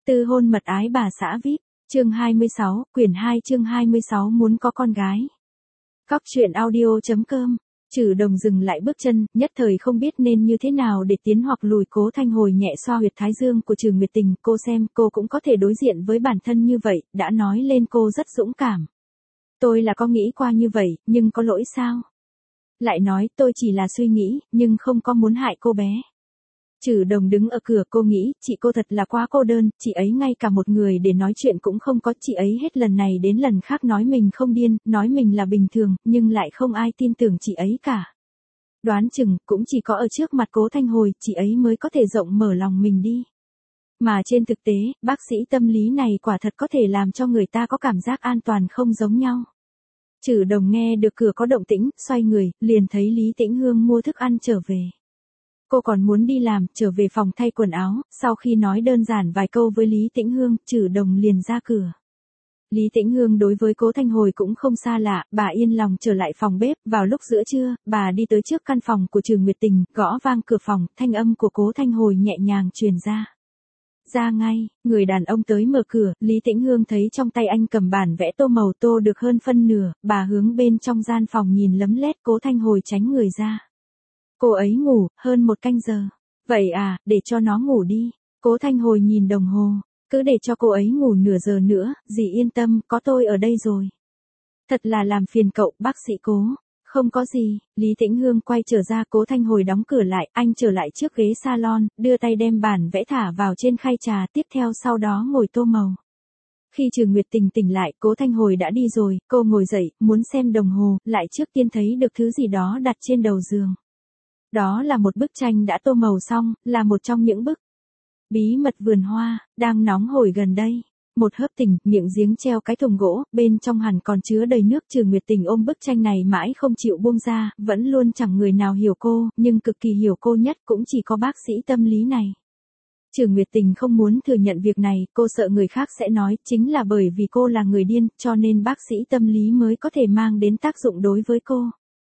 Tư hôn mật ái bà xã VIP, chương 26, quyển 2 chương 26 muốn có con gái. Cóc truyện audio.com. Trừ Đồng dừng lại bước chân, nhất thời không biết nên như thế nào để tiến hoặc lùi. Cố Thanh Hồi nhẹ xoa huyệt thái dương của Trừ Nguyệt Tình, cô xem, cô cũng có thể đối diện với bản thân như vậy, đã nói lên cô rất dũng cảm. Tôi là có nghĩ qua như vậy, nhưng có lỗi sao? Lại nói, tôi chỉ là suy nghĩ, nhưng không có muốn hại cô bé. Trừ Đồng đứng ở cửa, cô nghĩ, chị cô thật là quá cô đơn, chị ấy ngay cả một người để nói chuyện cũng không có, chị ấy hết lần này đến lần khác nói mình không điên, nói mình là bình thường, nhưng lại không ai tin tưởng chị ấy cả. Đoán chừng, cũng chỉ có ở trước mặt Cố Thanh Hồi, chị ấy mới có thể rộng mở lòng mình đi. Mà trên thực tế, bác sĩ tâm lý này quả thật có thể làm cho người ta có cảm giác an toàn không giống nhau. Trừ Đồng nghe được cửa có động tĩnh, xoay người, liền thấy Lý Tĩnh Hương mua thức ăn trở về. Cô còn muốn đi làm, trở về phòng thay quần áo, sau khi nói đơn giản vài câu với Lý Tĩnh Hương, Trừ Đồng liền ra cửa. Lý Tĩnh Hương đối với Cố Thanh Hồi cũng không xa lạ, bà yên lòng trở lại phòng bếp, vào lúc giữa trưa, bà đi tới trước căn phòng của Trừ Nguyệt Tình, gõ vang cửa phòng, thanh âm của Cố Thanh Hồi nhẹ nhàng truyền ra. Ra ngay, người đàn ông tới mở cửa, Lý Tĩnh Hương thấy trong tay anh cầm bản vẽ tô màu tô được hơn phân nửa, bà hướng bên trong gian phòng nhìn lấm lét. Cố Thanh Hồi tránh người ra. Cô ấy ngủ, hơn 1 canh giờ. Vậy à, để cho nó ngủ đi. Cố Thanh Hồi nhìn đồng hồ. Cứ để cho cô ấy ngủ nửa giờ nữa, dì yên tâm, có tôi ở đây rồi. Thật là làm phiền cậu, bác sĩ Cố. Không có gì, Lý Tĩnh Hương quay trở ra. Cố Thanh Hồi đóng cửa lại, anh trở lại trước ghế salon, đưa tay đem bản vẽ thả vào trên khay trà, tiếp theo sau đó ngồi tô màu. Khi Trừ Nguyệt Tình tỉnh lại, Cố Thanh Hồi đã đi rồi, cô ngồi dậy, muốn xem đồng hồ, lại trước tiên thấy được thứ gì đó đặt trên đầu giường. Đó là một bức tranh đã tô màu xong, là một trong những bức bí mật vườn hoa, đang nóng hổi gần đây. Một hớp tình, miệng giếng treo cái thùng gỗ, bên trong hẳn còn chứa đầy nước. Trừ Nguyệt Tình ôm bức tranh này mãi không chịu buông ra, vẫn luôn chẳng người nào hiểu cô, nhưng cực kỳ hiểu cô nhất cũng chỉ có bác sĩ tâm lý này. Trừ Nguyệt Tình không muốn thừa nhận việc này, cô sợ người khác sẽ nói, chính là bởi vì cô là người điên, cho nên bác sĩ tâm lý mới có thể mang đến tác dụng đối với cô.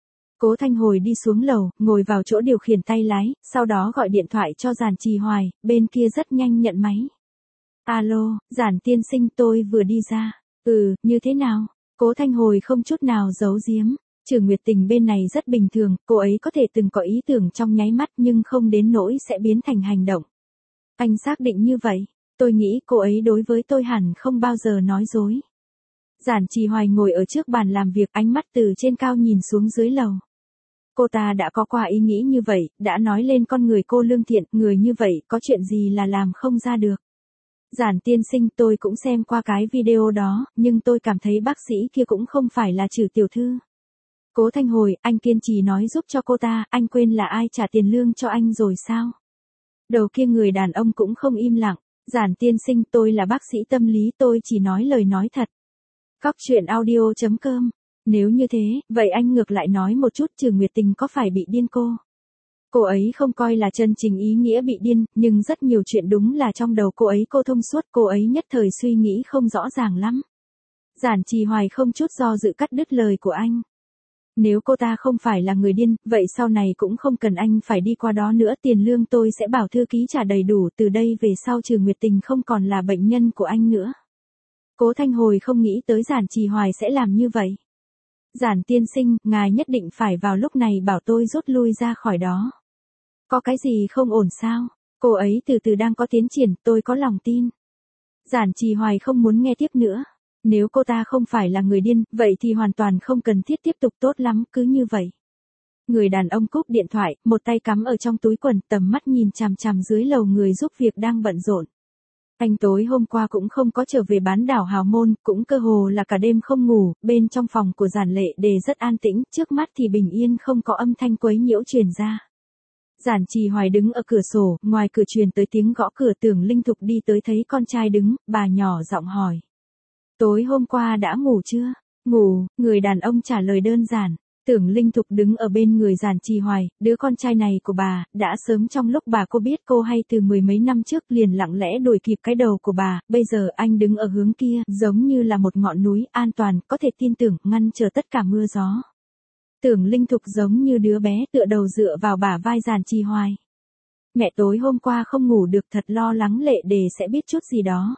Cố Thanh Hồi đi xuống lầu, ngồi vào chỗ điều khiển tay lái, sau đó gọi điện thoại cho Giản Trì Hoài, bên kia rất nhanh nhận máy. Alo, Giản tiên sinh, tôi vừa đi ra. Như thế nào? Cố Thanh Hồi không chút nào giấu giếm. Trừ Nguyệt Tình bên này rất bình thường, cô ấy có thể từng có ý tưởng trong nháy mắt nhưng không đến nỗi sẽ biến thành hành động. Anh xác định như vậy, tôi nghĩ cô ấy đối với tôi hẳn không bao giờ nói dối. Giản Trì Hoài ngồi ở trước bàn làm việc, ánh mắt từ trên cao nhìn xuống dưới lầu. Cô ta đã có qua ý nghĩ như vậy, đã nói lên con người cô lương thiện, người như vậy có chuyện gì là làm không ra được. Giản tiên sinh, tôi cũng xem qua cái video đó, nhưng tôi cảm thấy bác sĩ kia cũng không phải là Trừ tiểu thư. Cố Thanh Hồi, anh kiên trì nói giúp cho cô ta, anh quên là ai trả tiền lương cho anh rồi sao? Đầu kia người đàn ông cũng không im lặng. Giản tiên sinh, tôi là bác sĩ tâm lý, tôi chỉ nói lời nói thật. Cóc truyện audio.com. Nếu như thế, vậy anh ngược lại nói một chút, Trừ Nguyệt Tình có phải bị điên cô? Cô ấy không coi là chân chính ý nghĩa bị điên, nhưng rất nhiều chuyện đúng là trong đầu cô ấy cô thông suốt, cô ấy nhất thời suy nghĩ không rõ ràng lắm. Giản Trì Hoài không chút do dự cắt đứt lời của anh. Nếu cô ta không phải là người điên, vậy sau này cũng không cần anh phải đi qua đó nữa, tiền lương tôi sẽ bảo thư ký trả đầy đủ, từ đây về sau Trừ Nguyệt Tình không còn là bệnh nhân của anh nữa. Cố Thanh Hồi không nghĩ tới Giản Trì Hoài sẽ làm như vậy. Giản tiên sinh, ngài nhất định phải vào lúc này bảo tôi rút lui ra khỏi đó. Có cái gì không ổn sao? Cô ấy từ từ đang có tiến triển, tôi có lòng tin. Giản Trì Hoài không muốn nghe tiếp nữa. Nếu cô ta không phải là người điên, vậy thì hoàn toàn không cần thiết tiếp tục, tốt lắm, cứ như vậy. Người đàn ông cúp điện thoại, một tay cắm ở trong túi quần, tầm mắt nhìn chằm chằm dưới lầu người giúp việc đang bận rộn. Anh tối hôm qua cũng không có trở về bán đảo Hào Môn, cũng cơ hồ là cả đêm không ngủ, bên trong phòng của Giản Lệ Đề rất an tĩnh, trước mắt thì bình yên không có âm thanh quấy nhiễu truyền ra. Giản Trì Hoài đứng ở cửa sổ, ngoài cửa truyền tới tiếng gõ cửa. Tưởng Linh Thục đi tới thấy con trai đứng, bà nhỏ giọng hỏi. Tối hôm qua đã ngủ chưa? Ngủ, người đàn ông trả lời đơn giản. Tưởng Linh Thục đứng ở bên người Giản Trì Hoài, đứa con trai này của bà, đã sớm trong lúc bà cô biết cô hay từ 10 mấy năm trước liền lặng lẽ đuổi kịp cái đầu của bà, bây giờ anh đứng ở hướng kia, giống như là một ngọn núi, an toàn, có thể tin tưởng, ngăn trở tất cả mưa gió. Tưởng Linh Thục giống như đứa bé tựa đầu dựa vào bả vai Giản Trì Hoài. Mẹ tối hôm qua không ngủ được, thật lo lắng Lệ Đề sẽ biết chút gì đó.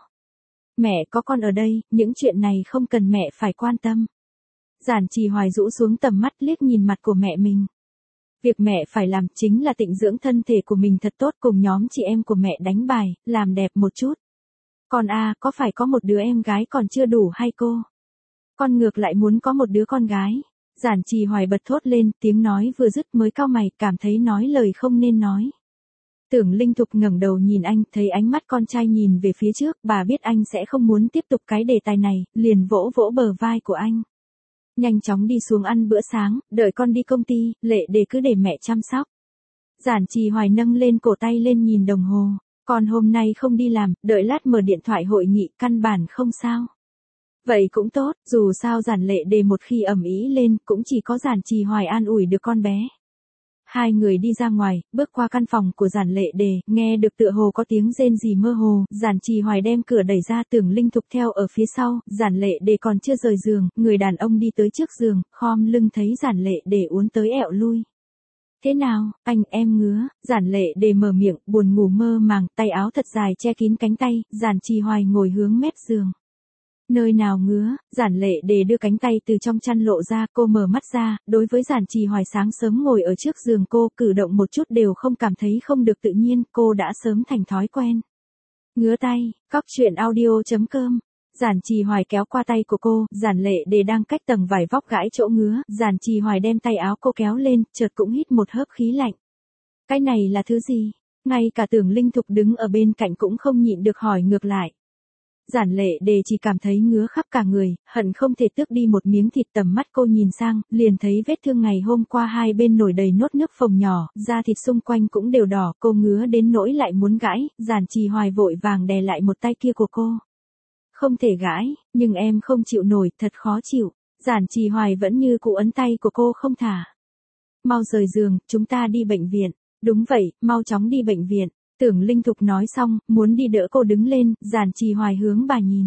Mẹ có con ở đây, những chuyện này không cần mẹ phải quan tâm. Giản Trì Hoài rũ xuống tầm mắt liếc nhìn mặt của mẹ mình. Việc mẹ phải làm chính là tịnh dưỡng thân thể của mình thật tốt, cùng nhóm chị em của mẹ đánh bài, làm đẹp một chút. Con có phải có một đứa em gái còn chưa đủ hay cô? Con ngược lại muốn có một đứa con gái. Giản Trì Hoài bật thốt lên, tiếng nói vừa dứt mới cau mày, cảm thấy nói lời không nên nói. Tưởng Linh Thục ngẩng đầu nhìn anh, thấy ánh mắt con trai nhìn về phía trước, bà biết anh sẽ không muốn tiếp tục cái đề tài này, liền vỗ vỗ bờ vai của anh. Nhanh chóng đi xuống ăn bữa sáng, đợi con đi công ty, Lệ Đề cứ để mẹ chăm sóc. Giản Trì Hoài nâng lên cổ tay lên nhìn đồng hồ, con hôm nay không đi làm, đợi lát mở điện thoại hội nghị, căn bản không sao. Vậy cũng tốt, dù sao Giản Lệ Đề một khi ầm ĩ lên, cũng chỉ có Giản Trì Hoài an ủi được con bé. Hai người đi ra ngoài, bước qua căn phòng của Giản Lệ Đề, nghe được tựa hồ có tiếng rên rỉ mơ hồ, Giản Trì Hoài đem cửa đẩy ra, Tưởng Linh Thục theo ở phía sau, Giản Lệ Đề còn chưa rời giường, người đàn ông đi tới trước giường, khom lưng thấy Giản Lệ Đề uốn tới ẹo lui. Thế nào, anh em ngứa, Giản Lệ Đề mở miệng, buồn ngủ mơ màng, tay áo thật dài che kín cánh tay, Giản Trì Hoài ngồi hướng mép giường. Nơi nào ngứa, Giản Lệ Đề đưa cánh tay từ trong chăn lộ ra, cô mở mắt ra, đối với Giản Trì Hoài sáng sớm ngồi ở trước giường cô, cử động một chút đều không cảm thấy không được tự nhiên, cô đã sớm thành thói quen. Ngứa tay, cóc truyện audio.com. Giản Trì Hoài kéo qua tay của cô, Giản Lệ Đề đang cách tầng vải vóc gãi chỗ ngứa, Giản Trì Hoài đem tay áo cô kéo lên, chợt cũng hít một hớp khí lạnh. Cái này là thứ gì? Ngay cả Tưởng Linh Thục đứng ở bên cạnh cũng không nhịn được hỏi ngược lại. Giản Lệ Đề chỉ cảm thấy ngứa khắp cả người, hận không thể tước đi một miếng thịt, tầm mắt cô nhìn sang, liền thấy vết thương ngày hôm qua hai bên nổi đầy nốt nước phồng nhỏ, da thịt xung quanh cũng đều đỏ, cô ngứa đến nỗi lại muốn gãi, Giản Trì Hoài vội vàng đè lại một tay kia của cô. Không thể gãi, nhưng em không chịu nổi, thật khó chịu. Giản Trì Hoài vẫn như cụ ấn tay của cô không thả. Mau rời giường, chúng ta đi bệnh viện. Đúng vậy, mau chóng đi bệnh viện. Tưởng Linh Thục nói xong, muốn đi đỡ cô đứng lên, Giản Trì Hoài hướng bà nhìn.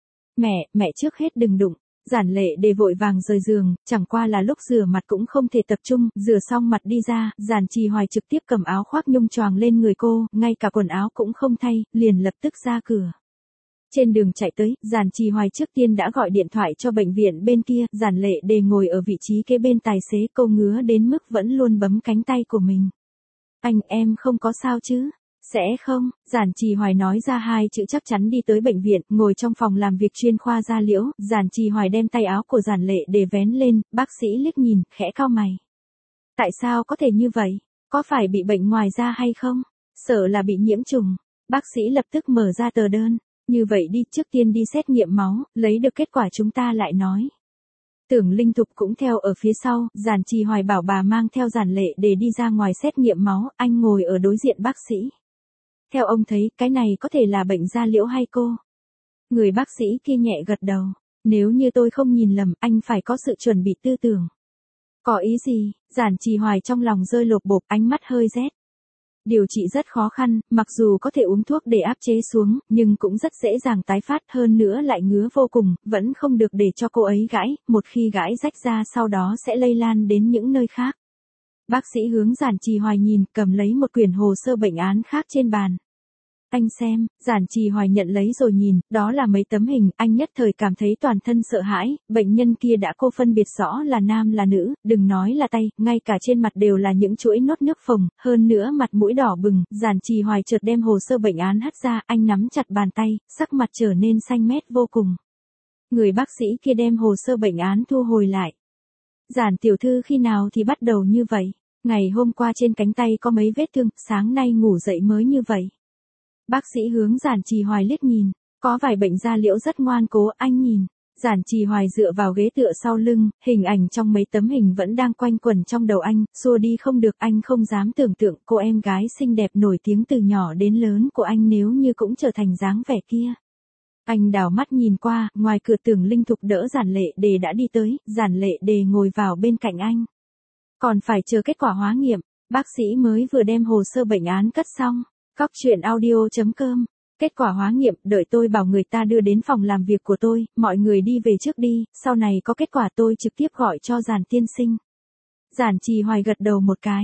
Mẹ trước hết đừng đụng. Giản Lệ Đề vội vàng rời giường, chẳng qua là lúc rửa mặt cũng không thể tập trung, rửa xong mặt đi ra, Giản Trì Hoài trực tiếp cầm áo khoác nhung choàng lên người cô, ngay cả quần áo cũng không thay, liền lập tức ra cửa. Trên đường chạy tới, Giản Trì Hoài trước tiên đã gọi điện thoại cho bệnh viện bên kia, Giản Lệ Đề ngồi ở vị trí kế bên tài xế, cô ngứa đến mức vẫn luôn bấm cánh tay của mình. Anh em không có sao chứ? Sẽ không, Giản Trì Hoài nói ra hai chữ chắc chắn đi tới bệnh viện, ngồi trong phòng làm việc chuyên khoa da liễu, Giản Trì Hoài đem tay áo của Giản Lệ Đề vén lên, bác sĩ liếc nhìn, khẽ cau mày. Tại sao có thể như vậy? Có phải bị bệnh ngoài da hay không? Sợ là bị nhiễm trùng. Bác sĩ lập tức mở ra tờ đơn. Như vậy đi, trước tiên đi xét nghiệm máu, lấy được kết quả chúng ta lại nói. Tưởng Linh Thục cũng theo ở phía sau, Giản Trì Hoài bảo bà mang theo Giản Lệ Đề đi ra ngoài xét nghiệm máu, anh ngồi ở đối diện bác sĩ. Theo ông thấy, cái này có thể là bệnh da liễu hay cô? Người bác sĩ kia nhẹ gật đầu. Nếu như tôi không nhìn lầm, anh phải có sự chuẩn bị tư tưởng. Có ý gì? Giản Trì Hoài trong lòng rơi lột bột, ánh mắt hơi rét. Điều trị rất khó khăn, mặc dù có thể uống thuốc để áp chế xuống, nhưng cũng rất dễ dàng tái phát, hơn nữa lại ngứa vô cùng, vẫn không được để cho cô ấy gãi, một khi gãi rách ra sau đó sẽ lây lan đến những nơi khác. Bác sĩ hướng Giản Trì Hoài nhìn, cầm lấy một quyển hồ sơ bệnh án khác trên bàn. Anh xem, Giản Trì Hoài nhận lấy rồi nhìn, đó là mấy tấm hình, anh nhất thời cảm thấy toàn thân sợ hãi, bệnh nhân kia đã cô phân biệt rõ là nam là nữ, đừng nói là tay, ngay cả trên mặt đều là những chuỗi nốt nước phồng, hơn nữa mặt mũi đỏ bừng, Giản Trì Hoài chợt đem hồ sơ bệnh án hất ra, anh nắm chặt bàn tay, sắc mặt trở nên xanh mét vô cùng. Người bác sĩ kia đem hồ sơ bệnh án thu hồi lại. Giản tiểu thư khi nào thì bắt đầu như vậy? Ngày hôm qua trên cánh tay có mấy vết thương, sáng nay ngủ dậy mới như vậy. Bác sĩ hướng Giản Trì Hoài liếc nhìn, có vài bệnh da liễu rất ngoan cố, anh nhìn. Giản Trì Hoài dựa vào ghế tựa sau lưng, hình ảnh trong mấy tấm hình vẫn đang quanh quẩn trong đầu anh, xua đi không được, anh không dám tưởng tượng cô em gái xinh đẹp nổi tiếng từ nhỏ đến lớn của anh nếu như cũng trở thành dáng vẻ kia. Anh đảo mắt nhìn qua, ngoài cửa Tưởng Linh Thục đỡ Giản Lệ Đề đã đi tới, Giản Lệ Đề ngồi vào bên cạnh anh. Còn phải chờ kết quả hóa nghiệm, bác sĩ mới vừa đem hồ sơ bệnh án cất xong. Cóc truyện audio.com. Kết quả hóa nghiệm, đợi tôi bảo người ta đưa đến phòng làm việc của tôi, mọi người đi về trước đi, sau này có kết quả tôi trực tiếp gọi cho Giản tiên sinh. Giản Trì Hoài gật đầu một cái.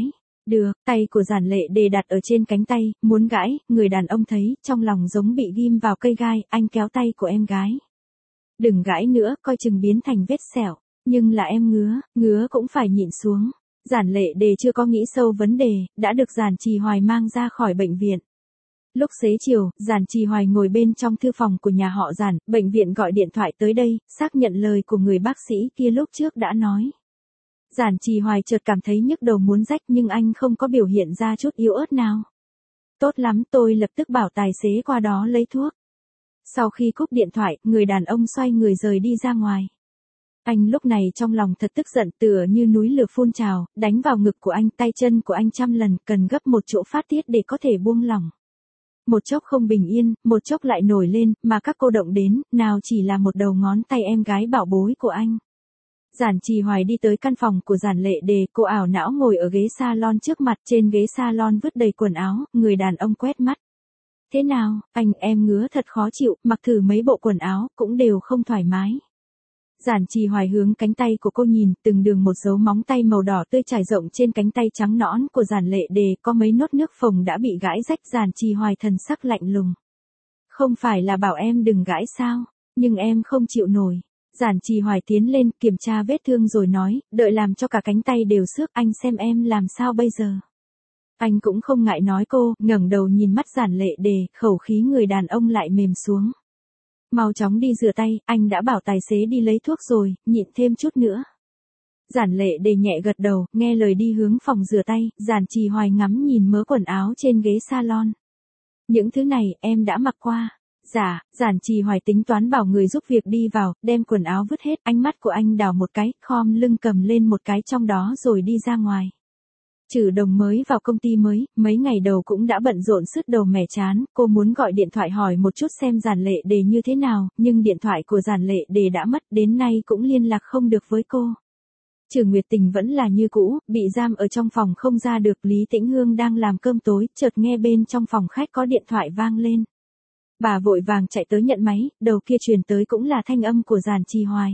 Được, tay của Giản Lệ Đề đặt ở trên cánh tay, muốn gãi, người đàn ông thấy, trong lòng giống bị ghim vào cây gai, anh kéo tay của em gái. Đừng gãi nữa, coi chừng biến thành vết sẹo. Nhưng là em ngứa cũng phải nhịn xuống. Giản Lệ Đề chưa có nghĩ sâu vấn đề, đã được Giản Trì Hoài mang ra khỏi bệnh viện. Lúc xế chiều, Giản Trì Hoài ngồi bên trong thư phòng của nhà họ Giản, bệnh viện gọi điện thoại tới đây, xác nhận lời của người bác sĩ kia lúc trước đã nói. Giản Trì Hoài chợt cảm thấy nhức đầu muốn rách nhưng anh không có biểu hiện ra chút yếu ớt nào. Tốt lắm, tôi lập tức bảo tài xế qua đó lấy thuốc. Sau khi cúp điện thoại, người đàn ông xoay người rời đi ra ngoài. Anh lúc này trong lòng thật tức giận, tựa như núi lửa phun trào, đánh vào ngực của anh, tay chân của anh trăm lần, cần gấp một chỗ phát tiết để có thể buông lỏng. Một chốc không bình yên, một chốc lại nổi lên, mà các cô động đến, nào chỉ là một đầu ngón tay em gái bảo bối của anh. Giản Trì Hoài đi tới căn phòng của Giản Lệ Đề, cô ảo não ngồi ở ghế salon trước mặt, trên ghế salon vứt đầy quần áo, người đàn ông quét mắt. Thế nào, anh em ngứa thật khó chịu, mặc thử mấy bộ quần áo, cũng đều không thoải mái. Giản Trì Hoài hướng cánh tay của cô nhìn, từng đường một dấu móng tay màu đỏ tươi trải rộng trên cánh tay trắng nõn của Giản Lệ Đề, có mấy nốt nước phồng đã bị gãi rách. Giản Trì Hoài thần sắc lạnh lùng. Không phải là bảo em đừng gãi sao, nhưng em không chịu nổi. Giản Trì Hoài tiến lên kiểm tra vết thương rồi nói, đợi làm cho cả cánh tay đều xước, anh xem em làm sao bây giờ. Anh cũng không ngại nói cô, ngẩng đầu nhìn mắt Giản Lệ Đề, khẩu khí người đàn ông lại mềm xuống. Mau chóng đi rửa tay, anh đã bảo tài xế đi lấy thuốc rồi, nhịn thêm chút nữa. Giản Lệ Đề nhẹ gật đầu, nghe lời đi hướng phòng rửa tay, Giản Trì Hoài ngắm nhìn mớ quần áo trên ghế salon. Những thứ này, em đã mặc qua. Dạ, Giản Trì Hoài tính toán bảo người giúp việc đi vào, đem quần áo vứt hết, ánh mắt của anh đảo một cái, khom lưng cầm lên một cái trong đó rồi đi ra ngoài. Trừ Đồng mới vào công ty mới, mấy ngày đầu cũng đã bận rộn sứt đầu mẻ chán, cô muốn gọi điện thoại hỏi một chút xem Giản Lệ Đề như thế nào, nhưng điện thoại của Giản Lệ Đề đã mất, đến nay cũng liên lạc không được với cô. Trừ Nguyệt Tình vẫn là như cũ, bị giam ở trong phòng không ra được. Lý Tĩnh Hương đang làm cơm tối, chợt nghe bên trong phòng khách có điện thoại vang lên. Bà vội vàng chạy tới nhận máy, đầu kia truyền tới cũng là thanh âm của Giản Trì Hoài.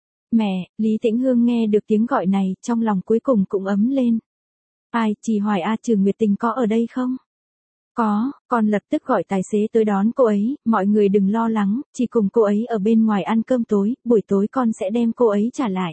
Mẹ, Lý Tĩnh Hương nghe được tiếng gọi này, trong lòng cuối cùng cũng ấm lên. Ai, Trì Hoài à, Trừ Nguyệt Tình có ở đây không? Có, con lập tức gọi tài xế tới đón cô ấy, mọi người đừng lo lắng, chỉ cùng cô ấy ở bên ngoài ăn cơm tối, buổi tối con sẽ đem cô ấy trả lại.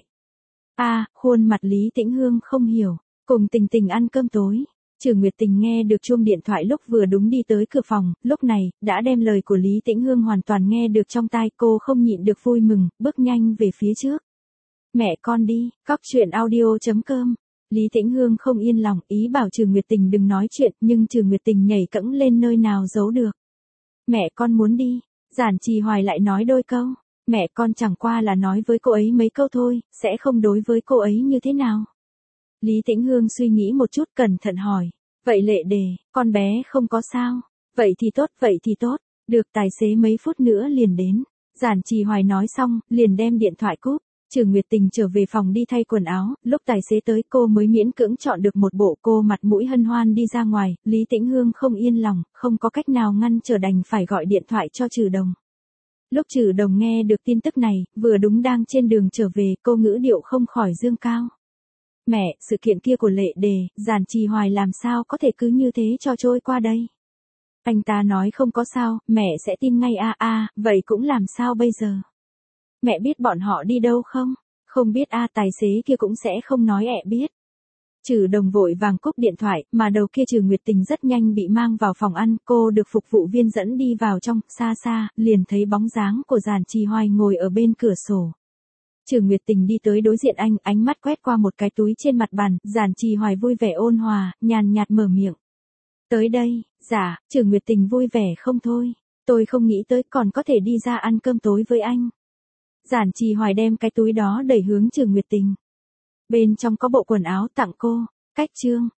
Khuôn mặt Lý Tĩnh Hương không hiểu, cùng Tình Tình ăn cơm tối. Trừ Nguyệt Tình nghe được chuông điện thoại lúc vừa đúng đi tới cửa phòng, lúc này, đã đem lời của Lý Tĩnh Hương hoàn toàn nghe được trong tai, cô không nhịn được vui mừng, bước nhanh về phía trước. Mẹ con đi, coctruyện.audio.com. Lý Tĩnh Hương không yên lòng, ý bảo Trừ Nguyệt Tình đừng nói chuyện, nhưng Trừ Nguyệt Tình nhảy cẫng lên nơi nào giấu được. Mẹ con muốn đi, Giản Trì Hoài lại nói đôi câu. Mẹ con chẳng qua là nói với cô ấy mấy câu thôi, sẽ không đối với cô ấy như thế nào. Lý Tĩnh Hương suy nghĩ một chút cẩn thận hỏi. Vậy Lệ Đề, con bé không có sao. Vậy thì tốt, được tài xế mấy phút nữa liền đến. Giản Trì Hoài nói xong, liền đem điện thoại cúp. Trừ Nguyệt Tình trở về phòng đi thay quần áo, lúc tài xế tới cô mới miễn cưỡng chọn được một bộ, cô mặt mũi hân hoan đi ra ngoài. Lý Tĩnh Hương không yên lòng, không có cách nào ngăn trở đành phải gọi điện thoại cho Trừ Đồng. Lúc Trừ Đồng nghe được tin tức này, vừa đúng đang trên đường trở về, cô ngữ điệu không khỏi dương cao. Mẹ, sự kiện kia của Lệ Đề, Giản Trì Hoài làm sao có thể cứ như thế cho trôi qua đây? Anh ta nói không có sao, mẹ sẽ tin ngay vậy cũng làm sao bây giờ? Mẹ biết bọn họ đi đâu không? Không biết tài xế kia cũng sẽ không nói biết. Trừ Đồng vội vàng cúp điện thoại, mà đầu kia Trừ Nguyệt Tình rất nhanh bị mang vào phòng ăn, cô được phục vụ viên dẫn đi vào trong, xa xa, liền thấy bóng dáng của Giản Trì Hoài ngồi ở bên cửa sổ. Trừ Nguyệt Tình đi tới đối diện anh, ánh mắt quét qua một cái túi trên mặt bàn, Giản Trì Hoài vui vẻ ôn hòa, nhàn nhạt mở miệng. Tới đây, dạ, Trừ Nguyệt Tình vui vẻ không thôi, tôi không nghĩ tới còn có thể đi ra ăn cơm tối với anh. Giản Trì Hoài đem cái túi đó đẩy hướng Trừ Nguyệt Tình. Bên trong có bộ quần áo tặng cô. Cách chương